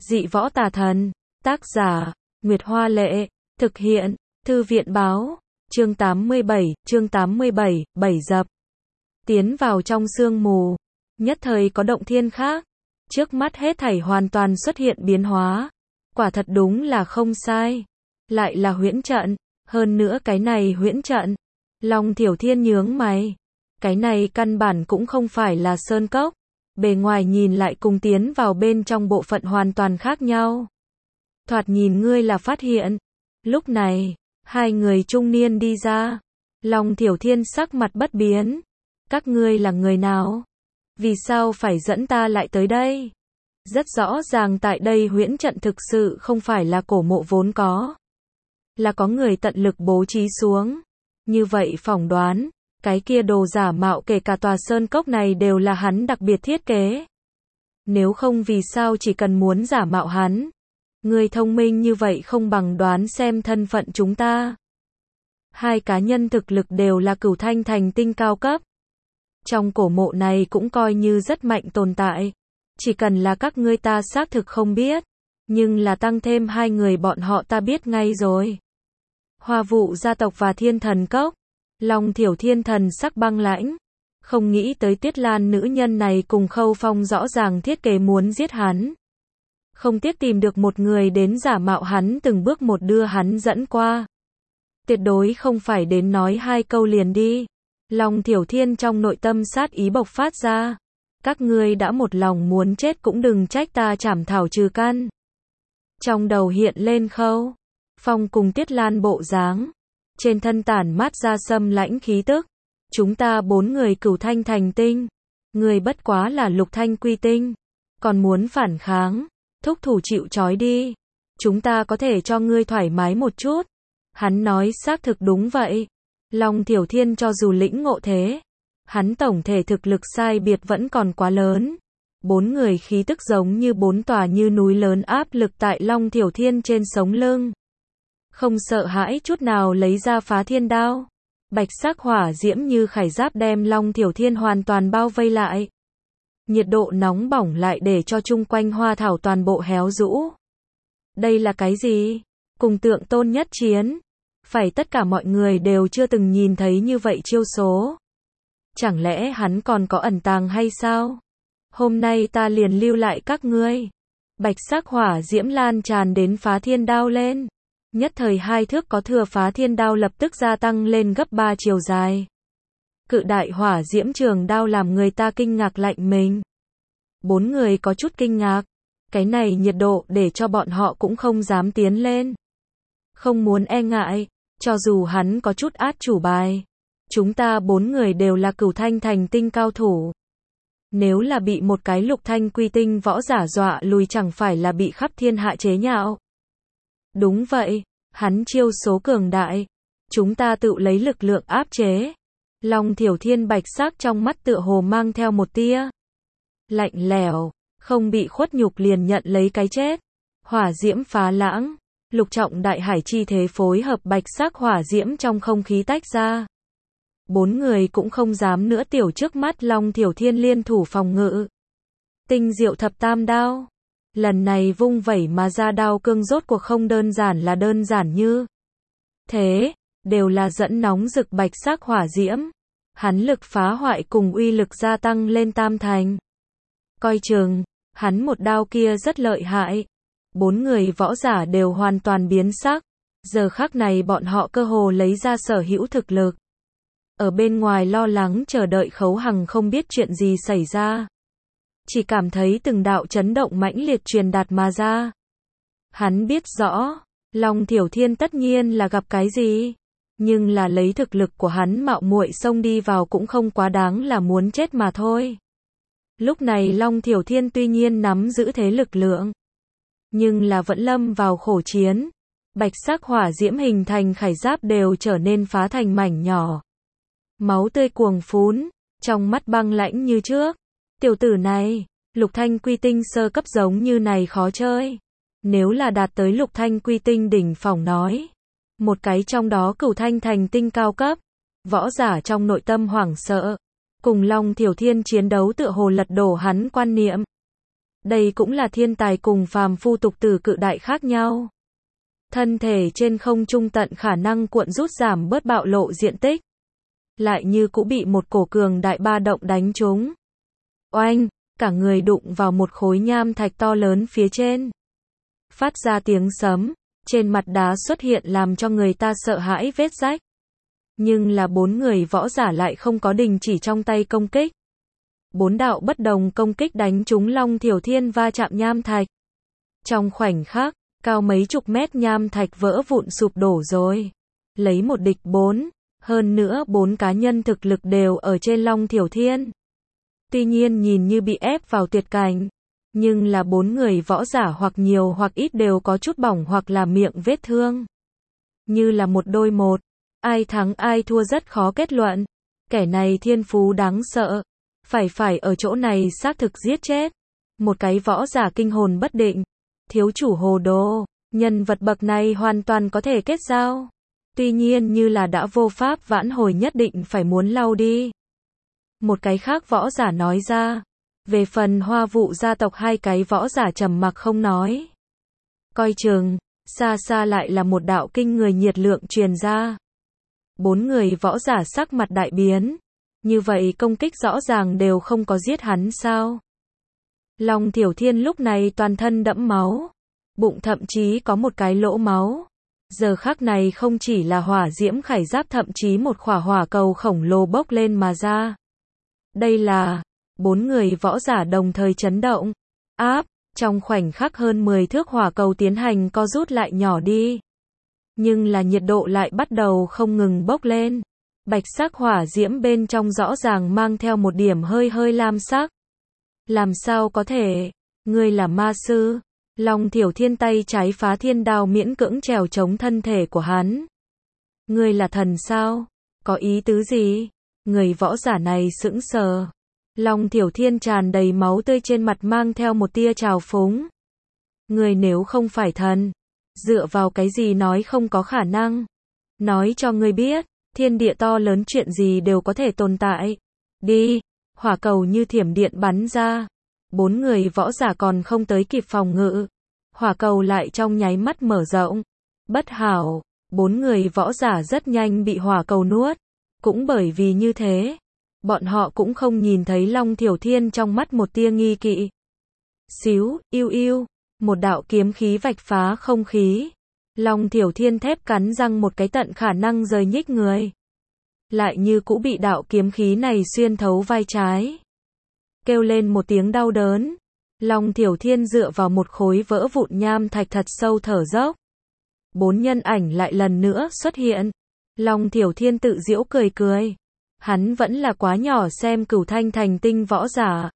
Dị võ tà thần. Tác giả, Nguyệt Hoa Lệ. Thực hiện, Thư viện Báo. Chương 87, 7 dập. Tiến vào trong sương mù. Nhất thời có động thiên khác. Trước mắt hết thảy hoàn toàn xuất hiện biến hóa. Quả thật đúng là không sai. Lại là huyễn trận. Hơn nữa cái này huyễn trận. Long Thiểu Thiên nhướng mày. Cái này căn bản cũng không phải là sơn cốc. Bề ngoài nhìn lại cùng tiến vào bên trong bộ phận hoàn toàn khác nhau. Thoạt nhìn ngươi là phát hiện. Lúc này, hai người trung niên đi ra. Long Thiểu Thiên sắc mặt bất biến. Các ngươi là người nào? Vì sao phải dẫn ta lại tới đây? Rất rõ ràng tại đây huyễn trận thực sự không phải là cổ mộ vốn có. Là có người tận lực bố trí xuống. Như vậy phỏng đoán, cái kia đồ giả mạo kể cả tòa sơn cốc này đều là hắn đặc biệt thiết kế. Nếu không vì sao chỉ cần muốn giả mạo hắn. Người thông minh như vậy không bằng đoán xem thân phận chúng ta. Hai cá nhân thực lực đều là cửu thanh thành tinh cao cấp. Trong cổ mộ này cũng coi như rất mạnh tồn tại. Chỉ cần là các ngươi ta xác thực không biết. Nhưng là tăng thêm hai người bọn họ ta biết ngay rồi. Hoa Vụ gia tộc và Thiên Thần Cốc. Long Thiểu Thiên thần sắc băng lãnh. Không nghĩ tới Tiết Lan nữ nhân này cùng Khâu Phong rõ ràng thiết kế muốn giết hắn. Không tiếc tìm được một người đến giả mạo hắn từng bước một đưa hắn dẫn qua. Tuyệt đối không phải đến nói hai câu liền đi. Long Thiểu Thiên trong nội tâm sát ý bộc phát ra. Các ngươi đã một lòng muốn chết cũng đừng trách ta chảm thảo trừ căn. Trong đầu hiện lên Khâu Phong cùng Tiết Lan bộ dáng. Trên thân tản mát ra xâm lãnh khí tức. Chúng ta 4 người cửu thanh thành tinh. Người bất quá là lục thanh quy tinh. Còn muốn phản kháng. Thúc thủ chịu trói đi. Chúng ta có thể cho ngươi thoải mái một chút. Hắn nói xác thực đúng vậy. Long Thiểu Thiên cho dù lĩnh ngộ thế. Hắn tổng thể thực lực sai biệt vẫn còn quá lớn. 4 người khí tức giống như 4 tòa như núi lớn áp lực tại Long Thiểu Thiên trên sống lưng. Không sợ hãi chút nào lấy ra phá thiên đao. Bạch sắc hỏa diễm như khải giáp đem Long Thiểu Thiên hoàn toàn bao vây lại. Nhiệt độ nóng bỏng lại để cho chung quanh hoa thảo toàn bộ héo rũ. Đây là cái gì? Cùng Tượng Tôn nhất chiến. Phải tất cả mọi người đều chưa từng nhìn thấy như vậy chiêu số. Chẳng lẽ hắn còn có ẩn tàng hay sao? Hôm nay ta liền lưu lại các ngươi. Bạch sắc hỏa diễm lan tràn đến phá thiên đao lên. Nhất thời 2 thước có thừa phá thiên đao lập tức gia tăng lên gấp 3 chiều dài. Cự đại hỏa diễm trường đao làm người ta kinh ngạc lạnh mình. 4 người có chút kinh ngạc. Cái này nhiệt độ để cho bọn họ cũng không dám tiến lên. Không muốn e ngại, cho dù hắn có chút át chủ bài. Chúng ta 4 người đều là cửu thanh thành tinh cao thủ. Nếu là bị một cái lục thanh quy tinh võ giả dọa lùi chẳng phải là bị khắp thiên hạ chế nhạo. Đúng vậy, hắn chiêu số cường đại. Chúng ta tự lấy lực lượng áp chế. Long Thiểu Thiên bạch sắc trong mắt tựa hồ mang theo một tia lạnh lẽo, không bị khuất nhục liền nhận lấy cái chết. Hỏa diễm phá lãng, lục trọng đại hải chi thế phối hợp bạch sắc hỏa diễm trong không khí tách ra. 4 người cũng không dám nữa tiểu trước mắt Long Thiểu Thiên liên thủ phòng ngự. Tinh diệu thập tam đao. Lần này vung vẩy mà ra đao cương rốt cuộc không đơn giản là đơn giản như thế, đều là dẫn nóng rực bạch sắc hỏa diễm. Hắn lực phá hoại cùng uy lực gia tăng lên tam thành. Coi chừng, hắn một đao kia rất lợi hại. 4 người võ giả đều hoàn toàn biến sắc. Giờ khắc này bọn họ cơ hồ lấy ra sở hữu thực lực. Ở bên ngoài lo lắng chờ đợi Khấu Hằng không biết chuyện gì xảy ra. Chỉ cảm thấy từng đạo chấn động mãnh liệt truyền đạt mà ra. Hắn biết rõ, Long Thiểu Thiên tất nhiên là gặp cái gì. Nhưng là lấy thực lực của hắn mạo muội xông đi vào cũng không quá đáng là muốn chết mà thôi. Lúc này Long Thiểu Thiên tuy nhiên nắm giữ thế lực lượng. Nhưng là vẫn lâm vào khổ chiến. Bạch sắc hỏa diễm hình thành khải giáp đều trở nên phá thành mảnh nhỏ. Máu tươi cuồng phún, trong mắt băng lãnh như trước. Tiểu tử này, lục thanh quy tinh sơ cấp giống như này khó chơi. Nếu là đạt tới lục thanh quy tinh đỉnh phong nói. Một cái trong đó cửu thanh thành tinh cao cấp. Võ giả trong nội tâm hoảng sợ. Cùng Long Thiểu Thiên chiến đấu tựa hồ lật đổ hắn quan niệm. Đây cũng là thiên tài cùng phàm phu tục tử cự đại khác nhau. Thân thể trên không trung tận khả năng cuộn rút giảm bớt bạo lộ diện tích. Lại như cũng bị một cổ cường đại ba động đánh trúng. Oanh, cả người đụng vào một khối nham thạch to lớn phía trên. Phát ra tiếng sấm, trên mặt đá xuất hiện làm cho người ta sợ hãi vết rách. Nhưng là 4 người võ giả lại không có đình chỉ trong tay công kích. 4 đạo bất đồng công kích đánh trúng Long Thiểu Thiên va chạm nham thạch. Trong khoảnh khắc, cao mấy chục mét nham thạch vỡ vụn sụp đổ rồi. Lấy một địch 4, hơn nữa 4 cá nhân thực lực đều ở trên Long Thiểu Thiên. Tuy nhiên nhìn như bị ép vào tuyệt cảnh, nhưng là 4 người võ giả hoặc nhiều hoặc ít đều có chút bỏng hoặc là miệng vết thương. Như là một đôi một, ai thắng ai thua rất khó kết luận. Kẻ này thiên phú đáng sợ, phải ở chỗ này xác thực giết chết. Một cái võ giả kinh hồn bất định, thiếu chủ hồ đồ, nhân vật bậc này hoàn toàn có thể kết giao. Tuy nhiên như là đã vô pháp vãn hồi nhất định phải muốn lau đi. Một cái khác võ giả nói ra. Về phần Hoa Vụ gia tộc, hai cái võ giả trầm mặc không nói. Coi chừng, xa xa lại là một đạo kinh người nhiệt lượng truyền ra. 4 người võ giả sắc mặt đại biến. Như vậy công kích rõ ràng đều không có giết hắn sao? Long Thiểu Thiên lúc này toàn thân đẫm máu. Bụng thậm chí có một cái lỗ máu. Giờ khắc này không chỉ là hỏa diễm khải giáp, thậm chí một khỏa hỏa cầu khổng lồ bốc lên mà ra. Đây là 4 người võ giả đồng thời chấn động. Áp, trong khoảnh khắc hơn 10 thước hỏa cầu tiến hành co rút lại nhỏ đi. Nhưng là nhiệt độ lại bắt đầu không ngừng bốc lên. Bạch sắc hỏa diễm bên trong rõ ràng mang theo một điểm hơi hơi lam sắc. Làm sao có thể? Ngươi là ma sư? Long Thiểu Thiên tay trái phá thiên đao miễn cưỡng trèo chống thân thể của hắn. Ngươi là thần sao? Có ý tứ gì? Người võ giả này sững sờ. Long Thiểu Thiên tràn đầy máu tươi trên mặt mang theo một tia trào phúng. Ngươi nếu không phải thần, dựa vào cái gì nói không có khả năng? Nói cho ngươi biết, thiên địa to lớn chuyện gì đều có thể tồn tại. Đi, hỏa cầu như thiểm điện bắn ra. 4 người võ giả còn không tới kịp phòng ngự. Hỏa cầu lại trong nháy mắt mở rộng. Bất hảo, 4 người võ giả rất nhanh bị hỏa cầu nuốt. Cũng bởi vì như thế, bọn họ cũng không nhìn thấy Long Thiểu Thiên trong mắt một tia nghi kỵ. Xíu, yêu yêu, một đạo kiếm khí vạch phá không khí. Long Thiểu Thiên thép cắn răng một cái tận khả năng rời nhích người. Lại như cũ bị đạo kiếm khí này xuyên thấu vai trái. Kêu lên một tiếng đau đớn. Long Thiểu Thiên dựa vào một khối vỡ vụn nham thạch thật sâu thở dốc. 4 nhân ảnh lại lần nữa xuất hiện. Long Thiểu Thiên tự giễu cười cười. Hắn vẫn là quá nhỏ xem Cửu Thanh thành tinh võ giả.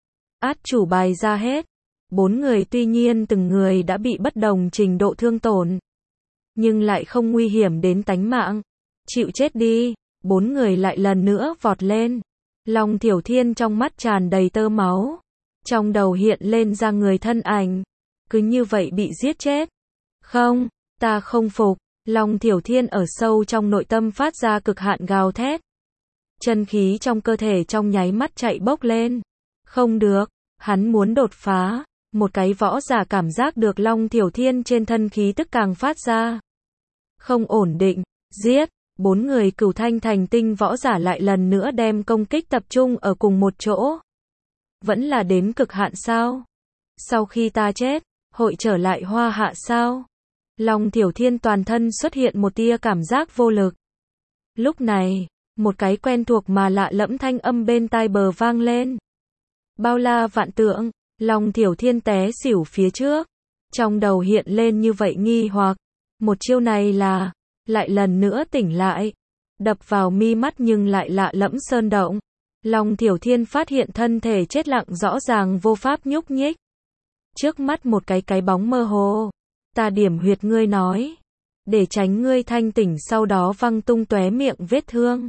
Át chủ bài ra hết. 4 người tuy nhiên từng người đã bị bất đồng trình độ thương tổn, nhưng lại không nguy hiểm đến tánh mạng. Chịu chết đi. 4 người lại lần nữa vọt lên. Long Thiểu Thiên trong mắt tràn đầy tơ máu. Trong đầu hiện lên ra người thân ảnh. Cứ như vậy bị giết chết. Không, ta không phục. Long Thiểu Thiên ở sâu trong nội tâm phát ra cực hạn gào thét. Chân khí trong cơ thể trong nháy mắt chạy bốc lên. Không được, hắn muốn đột phá. Một cái võ giả cảm giác được Long Thiểu Thiên trên thân khí tức càng phát ra. Không ổn định, giết. 4 người Cửu Thanh thành tinh võ giả lại lần nữa đem công kích tập trung ở cùng một chỗ. Vẫn là đến cực hạn sao? Sau khi ta chết, hội trở lại Hoa Hạ sao? Long Thiểu Thiên toàn thân xuất hiện một tia cảm giác vô lực. Lúc này, một cái quen thuộc mà lạ lẫm thanh âm bên tai bờ vang lên. Bao la vạn tượng, Long Thiểu Thiên té xỉu phía trước. Trong đầu hiện lên như vậy nghi hoặc. Một chiêu này là, lại lần nữa tỉnh lại. Đập vào mi mắt nhưng lại lạ lẫm sơn động. Long Thiểu Thiên phát hiện thân thể chết lặng rõ ràng vô pháp nhúc nhích. Trước mắt một cái bóng mơ hồ. Ta điểm huyệt ngươi nói. Để tránh ngươi thanh tỉnh sau đó văng tung tóe miệng vết thương.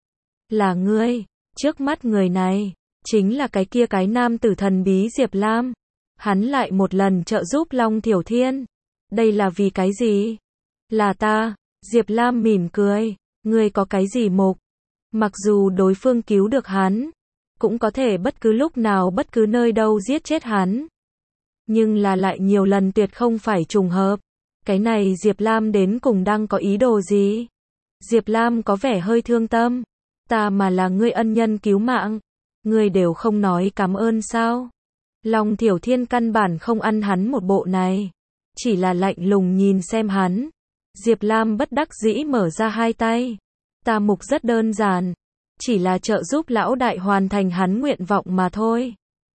Là ngươi. Trước mắt người này, chính là cái kia cái nam tử thần bí Diệp Lam. Hắn lại một lần trợ giúp Long Thiểu Thiên. Đây là vì cái gì? Là ta. Diệp Lam mỉm cười. Ngươi có cái gì mục? Mặc dù đối phương cứu được hắn, cũng có thể bất cứ lúc nào bất cứ nơi đâu giết chết hắn. Nhưng là lại nhiều lần tuyệt không phải trùng hợp. Cái này Diệp Lam đến cùng đang có ý đồ gì? Diệp Lam có vẻ hơi thương tâm. Ta mà là ngươi ân nhân cứu mạng, ngươi đều không nói cảm ơn sao? Long Thiểu Thiên căn bản không ăn hắn một bộ này, chỉ là lạnh lùng nhìn xem hắn. Diệp Lam bất đắc dĩ mở ra hai tay. Ta mục rất đơn giản, chỉ là trợ giúp lão đại hoàn thành hắn nguyện vọng mà thôi.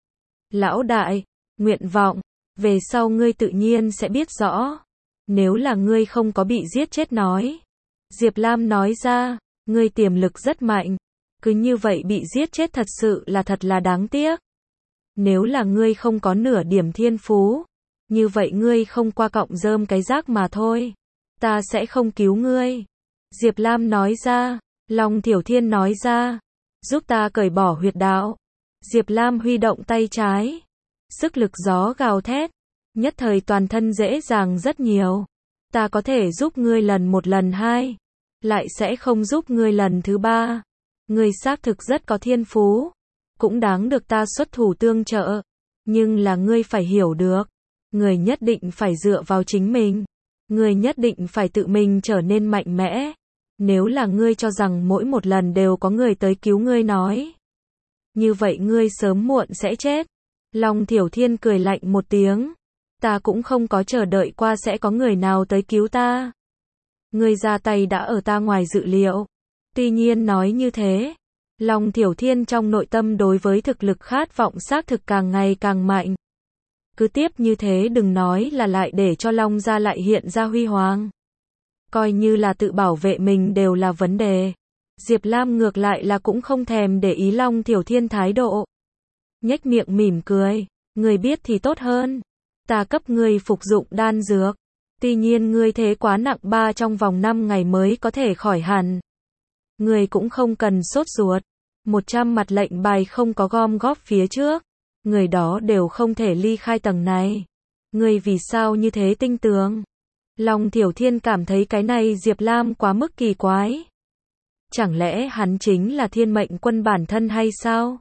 Lão đại, nguyện vọng, về sau ngươi tự nhiên sẽ biết rõ. Nếu là ngươi không có bị giết chết nói. Diệp Lam nói ra, ngươi tiềm lực rất mạnh, cứ như vậy bị giết chết thật sự là thật là đáng tiếc. Nếu là ngươi không có nửa điểm thiên phú, như vậy ngươi không qua cọng rơm cái rác mà thôi. Ta sẽ không cứu ngươi. Diệp Lam nói ra. Long Thiểu Thiên nói ra, giúp ta cởi bỏ huyệt đạo. Diệp Lam huy động tay trái, sức lực gió gào thét, nhất thời toàn thân dễ dàng rất nhiều. Ta có thể giúp ngươi lần một lần hai, lại sẽ không giúp ngươi lần thứ ba. Ngươi xác thực rất có thiên phú, cũng đáng được ta xuất thủ tương trợ. Nhưng là ngươi phải hiểu được, ngươi nhất định phải dựa vào chính mình. Ngươi nhất định phải tự mình trở nên mạnh mẽ. Nếu là ngươi cho rằng mỗi một lần đều có người tới cứu ngươi nói, như vậy ngươi sớm muộn sẽ chết. Long Thiểu Thiên cười lạnh một tiếng. Ta cũng không có chờ đợi qua sẽ có người nào tới cứu ta. Ngươi ra tay đã ở ta ngoài dự liệu. Tuy nhiên nói như thế, Long Thiểu Thiên trong nội tâm đối với thực lực khát vọng xác thực càng ngày càng mạnh. Cứ tiếp như thế đừng nói là lại để cho Long gia lại hiện ra huy hoàng. Coi như là tự bảo vệ mình đều là vấn đề. Diệp Lam ngược lại là cũng không thèm để ý Long Thiểu Thiên thái độ. Nhếch miệng mỉm cười, ngươi biết thì tốt hơn. Ta cấp ngươi phục dụng đan dược. Tuy nhiên ngươi thế quá nặng, trong vòng 5 ngày mới có thể khỏi hẳn. Ngươi cũng không cần sốt ruột. 100 mặt lệnh bài không có gom góp phía trước, người đó đều không thể ly khai tầng này. Ngươi vì sao như thế tinh tường? Long Thiểu Thiên cảm thấy cái này Diệp Lam quá mức kỳ quái. Chẳng lẽ hắn chính là thiên mệnh quân bản thân hay sao?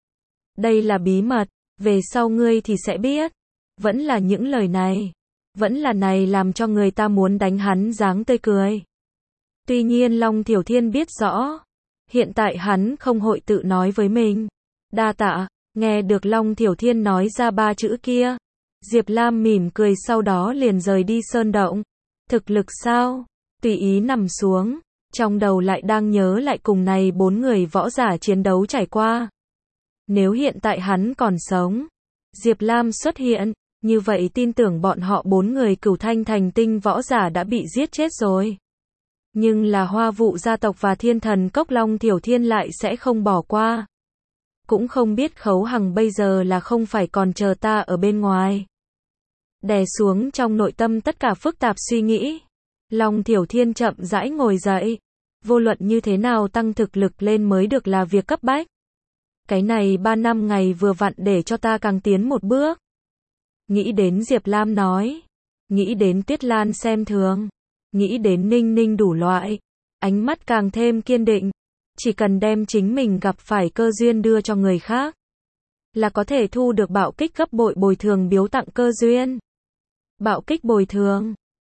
Đây là bí mật, về sau ngươi thì sẽ biết. Vẫn là những lời này, vẫn là này làm cho người ta muốn đánh hắn dáng tươi cười. Tuy nhiên Long Thiểu Thiên biết rõ, hiện tại hắn không hội tự nói với mình. Đa tạ. Nghe được Long Thiểu Thiên nói ra 3 chữ kia, Diệp Lam mỉm cười sau đó liền rời đi sơn động. Thực lực sao? Tùy ý nằm xuống, trong đầu lại đang nhớ lại cùng này 4 người võ giả chiến đấu trải qua. Nếu hiện tại hắn còn sống, Diệp Lam xuất hiện, như vậy tin tưởng bọn họ 4 người Cửu Thanh thành tinh võ giả đã bị giết chết rồi. Nhưng là Hoa Vụ gia tộc và Thiên Thần Cốc Long Thiểu Thiên lại sẽ không bỏ qua. Cũng không biết Khấu Hằng bây giờ là không phải còn chờ ta ở bên ngoài. Đè xuống trong nội tâm tất cả phức tạp suy nghĩ, Long Thiểu Thiên chậm rãi ngồi dậy. Vô luận như thế nào tăng thực lực lên mới được là việc cấp bách. Cái này 3 năm ngày vừa vặn để cho ta càng tiến một bước. Nghĩ đến Diệp Lam nói, nghĩ đến Tuyết Lan xem thường, nghĩ đến Ninh Ninh đủ loại, ánh mắt càng thêm kiên định. Chỉ cần đem chính mình gặp phải cơ duyên đưa cho người khác, là có thể thu được bạo kích gấp bội bồi thường biếu tặng cơ duyên. Bạo kích bồi thường,